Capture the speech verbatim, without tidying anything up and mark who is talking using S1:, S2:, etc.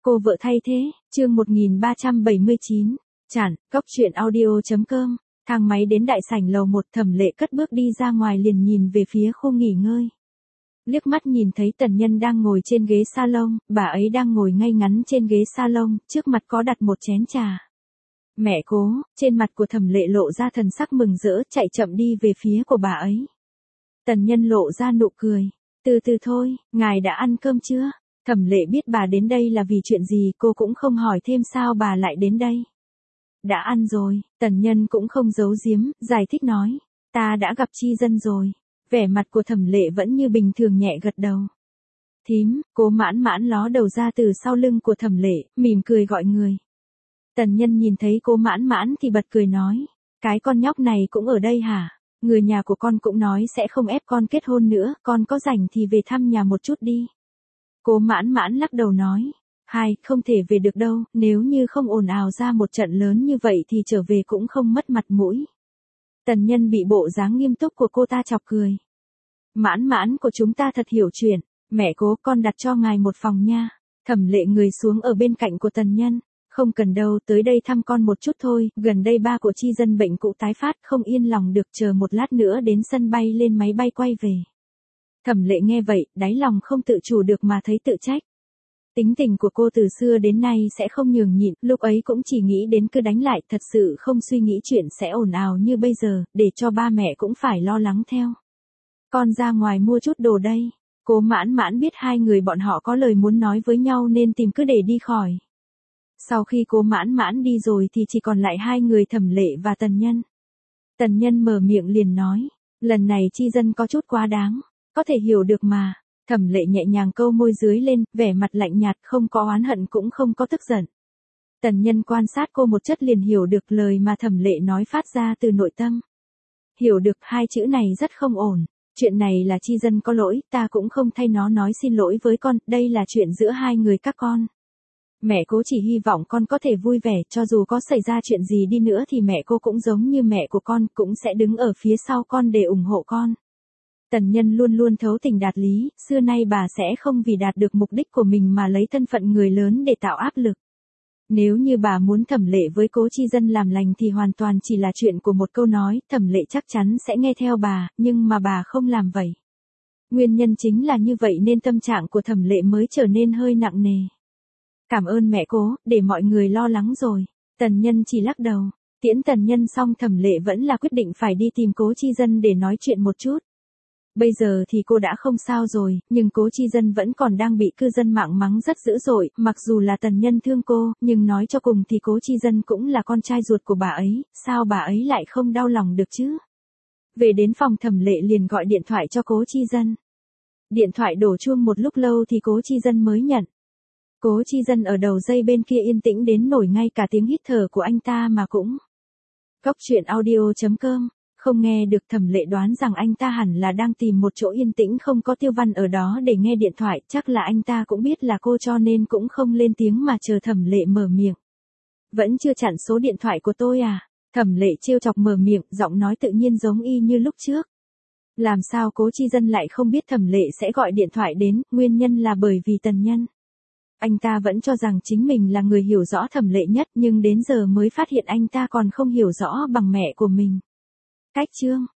S1: Cô vợ thay thế, chương một nghìn ba trăm bảy mươi chín. Chản, cốc truyện audio.com. Thang máy đến đại sảnh lầu một, Thẩm Lệ cất bước đi ra ngoài liền nhìn về phía khu nghỉ ngơi. Liếc mắt nhìn thấy Tần Nhân đang ngồi trên ghế salon, bà ấy đang ngồi ngay ngắn trên ghế salon, trước mặt có đặt một chén trà. Mẹ Cố, trên mặt của Thẩm Lệ lộ ra thần sắc mừng rỡ, chạy chậm đi về phía của bà ấy. Tần Nhân lộ ra nụ cười. Từ từ thôi, ngài đã ăn cơm chưa? Thẩm Lệ biết bà đến đây là vì chuyện gì, cô cũng không hỏi thêm sao bà lại đến đây. Đã ăn rồi, Tần Nhân cũng không giấu giếm, giải thích nói. Ta đã gặp Chi Dân rồi. Vẻ mặt của Thẩm Lệ vẫn như bình thường nhẹ gật đầu. Thím, Cố Mãn Mãn ló đầu ra từ sau lưng của Thẩm Lệ, mỉm cười gọi người. Tần Nhân nhìn thấy Cố Mãn Mãn thì bật cười nói. Cái con nhóc này cũng ở đây hả? Người nhà của con cũng nói sẽ không ép con kết hôn nữa, con có rảnh thì về thăm nhà một chút đi. Cố Mãn Mãn lắc đầu nói. Hai, không thể về được đâu, nếu như không ồn ào ra một trận lớn như vậy thì trở về cũng không mất mặt mũi. Tần Nhân bị bộ dáng nghiêm túc của cô ta chọc cười. Mãn Mãn của chúng ta thật hiểu chuyện, mẹ Cố con đặt cho ngài một phòng nha. Thẩm Lệ người xuống ở bên cạnh của Tần Nhân. Không cần đâu, tới đây thăm con một chút thôi, gần đây ba của Chi Dân bệnh cũ tái phát, không yên lòng được, chờ một lát nữa đến sân bay lên máy bay quay về. Thẩm Lệ nghe vậy, đáy lòng không tự chủ được mà thấy tự trách. Tính tình của cô từ xưa đến nay sẽ không nhường nhịn, lúc ấy cũng chỉ nghĩ đến cứ đánh lại, thật sự không suy nghĩ chuyện sẽ ồn ào như bây giờ, để cho ba mẹ cũng phải lo lắng theo. Con ra ngoài mua chút đồ đây. Cố Mãn Mãn biết hai người bọn họ có lời muốn nói với nhau nên tìm cứ để đi khỏi. Sau khi Cố Mãn Mãn đi rồi thì chỉ còn lại hai người Thẩm Lệ và Tần Nhân. Tần Nhân mở miệng liền nói, lần này Chi Dân có chút quá đáng, có thể hiểu được mà. Thẩm Lệ nhẹ nhàng câu môi dưới lên, vẻ mặt lạnh nhạt, không có oán hận cũng không có tức giận. Tần Nhân quan sát cô một chất liền hiểu được lời mà Thẩm Lệ nói phát ra từ nội tâm. Hiểu được hai chữ này rất không ổn. Chuyện này là Chi Dân có lỗi, ta cũng không thay nó nói xin lỗi với con, đây là chuyện giữa hai người các con. Mẹ Cố chỉ hy vọng con có thể vui vẻ, cho dù có xảy ra chuyện gì đi nữa thì mẹ cô cũng giống như mẹ của con, cũng sẽ đứng ở phía sau con để ủng hộ con. Tần Nhân luôn luôn thấu tình đạt lý, xưa nay bà sẽ không vì đạt được mục đích của mình mà lấy thân phận người lớn để tạo áp lực. Nếu như bà muốn Thẩm Lệ với Cố Chi Dân làm lành thì hoàn toàn chỉ là chuyện của một câu nói, Thẩm Lệ chắc chắn sẽ nghe theo bà, nhưng mà bà không làm vậy. Nguyên nhân chính là như vậy nên tâm trạng của Thẩm Lệ mới trở nên hơi nặng nề. Cảm ơn mẹ Cố, để mọi người lo lắng rồi. Tần Nhân chỉ lắc đầu. Tiễn Tần Nhân xong Thẩm Lệ vẫn là quyết định phải đi tìm Cố Chi Dân để nói chuyện một chút. Bây giờ thì cô đã không sao rồi, nhưng Cố Chi Dân vẫn còn đang bị cư dân mạng mắng rất dữ dội, mặc dù là Tần Nhân thương cô, nhưng nói cho cùng thì Cố Chi Dân cũng là con trai ruột của bà ấy, sao bà ấy lại không đau lòng được chứ? Về đến phòng Thẩm Lệ liền gọi điện thoại cho Cố Chi Dân. Điện thoại đổ chuông một lúc lâu thì Cố Chi Dân mới nhận. Cố Chi Dân ở đầu dây bên kia yên tĩnh đến nổi ngay cả tiếng hít thở của anh ta mà cũng. Cốc truyện audio.com. Không nghe được. Thẩm Lệ đoán rằng anh ta hẳn là đang tìm một chỗ yên tĩnh không có Tiêu Văn ở đó để nghe điện thoại, chắc là anh ta cũng biết là cô cho nên cũng không lên tiếng mà chờ Thẩm Lệ mở miệng. Vẫn chưa chặn số điện thoại của tôi à? Thẩm Lệ trêu chọc mở miệng, giọng nói tự nhiên giống y như lúc trước. Làm sao Cố Chi Dân lại không biết Thẩm Lệ sẽ gọi điện thoại đến, nguyên nhân là bởi vì Tần Nhân. Anh ta vẫn cho rằng chính mình là người hiểu rõ Thẩm Lệ nhất nhưng đến giờ mới phát hiện anh ta còn không hiểu rõ bằng mẹ của mình. Cách chương.